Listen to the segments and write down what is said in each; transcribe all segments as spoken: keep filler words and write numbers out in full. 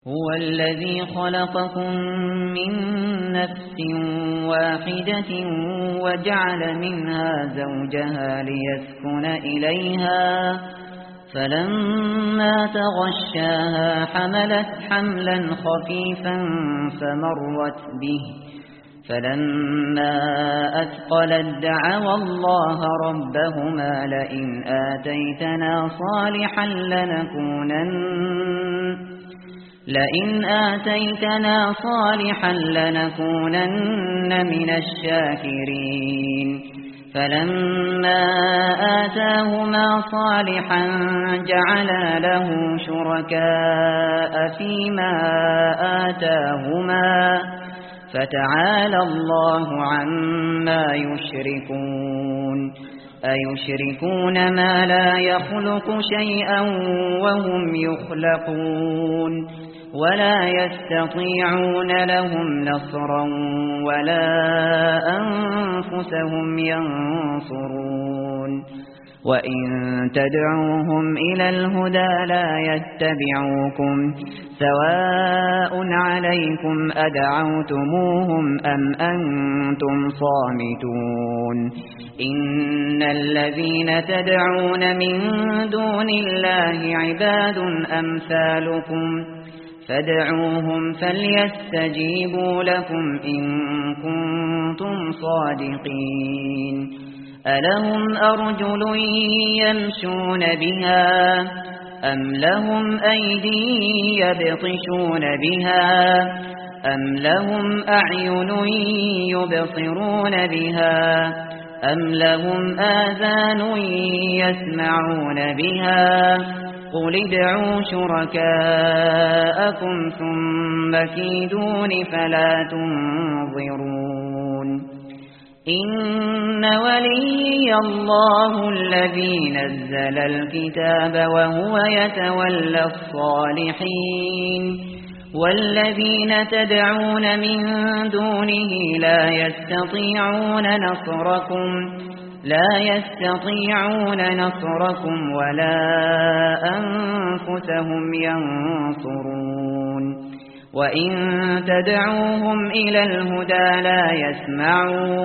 هو الذي خلقكم من نفس واحدة وجعل منها زوجها ليسكن إليها فلما تغشاها حملت حملا خفيفا فمرت به فلما أثقلت دعوا الله ربهما لئن آتيتنا صالحا لنكونن لئن آتيتنا صالحا لنكونن من الشاكرين فلما آتاهما صالحا جعلا له شركاء فيما آتاهما فتعالى الله عما يشركون أيشركون ما لا يخلق شيئا وهم يخلقون ولا يستطيعون لهم نصرا ولا أنفسهم ينصرون وإن تدعوهم إلى الهدى لا يتبعوكم سواء عليكم أدعوتموهم أم أنتم صامتون إن الذين تدعون من دون الله عباد أمثالكم فادعوهم فليستجيبوا لكم إن كنتم صادقين ألهم أرجل يمشون بها أم لهم أيدي يبطشون بها أم لهم أعين يبصرون بها أم لهم آذان يسمعون بها قل ادعوا شركاءكم ثم كيدون فلا تنظرون إن ولي الله الذي نزل الكتاب وهو يتولى الصالحين والذين تدعون من دونه لا يستطيعون نصركم لا يستطيعون نصركم ولا أنفسهم ينصرون وإن تدعوهم إلى الهدى لا يسمعوا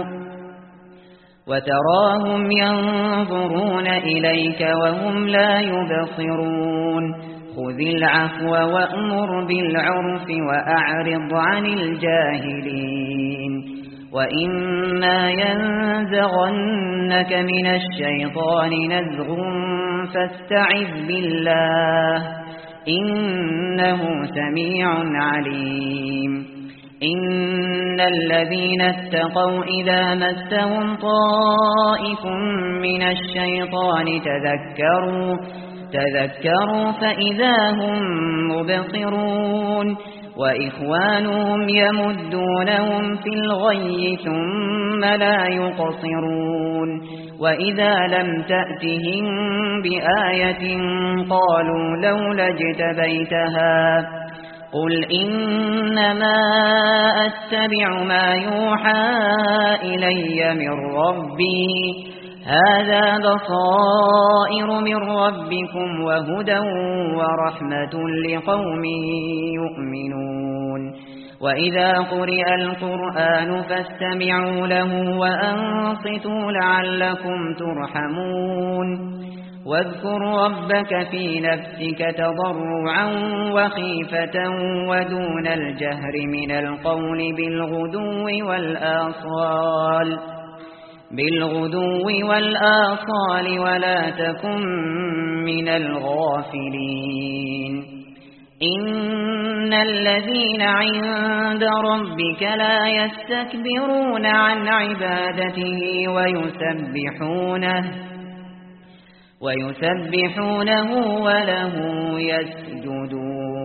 وتراهم ينظرون إليك وهم لا يبصرون خذ العفو وأمر بالعرف وأعرض عن الجاهلين وإما ينزغنك من الشيطان نزغ فاستعذ بالله إنه سميع عليم إن الذين اتقوا إذا مسهم طائف من الشيطان تذكروا تذكروا فإذا هم مبصرون وإخوانهم يمدونهم في الغي ثم لا يقصرون وإذا لم تأتهم بآية قالوا لولا اجتبيتها قل إنما أتبع ما يوحى إلي من ربي هذا بصائر من ربكم وهدى ورحمة لقوم يؤمنون وإذا قرئ القرآن فاستمعوا له وأنصتوا لعلكم ترحمون واذكر ربك في نفسك تضرعا وخيفة ودون الجهر من القول بالغدو والآصال بالغدو والآصال ولا تكن من الغافلين إن الذين عند ربك لا يستكبرون عن عبادته ويسبحونه ويسبحونه وله يسجدون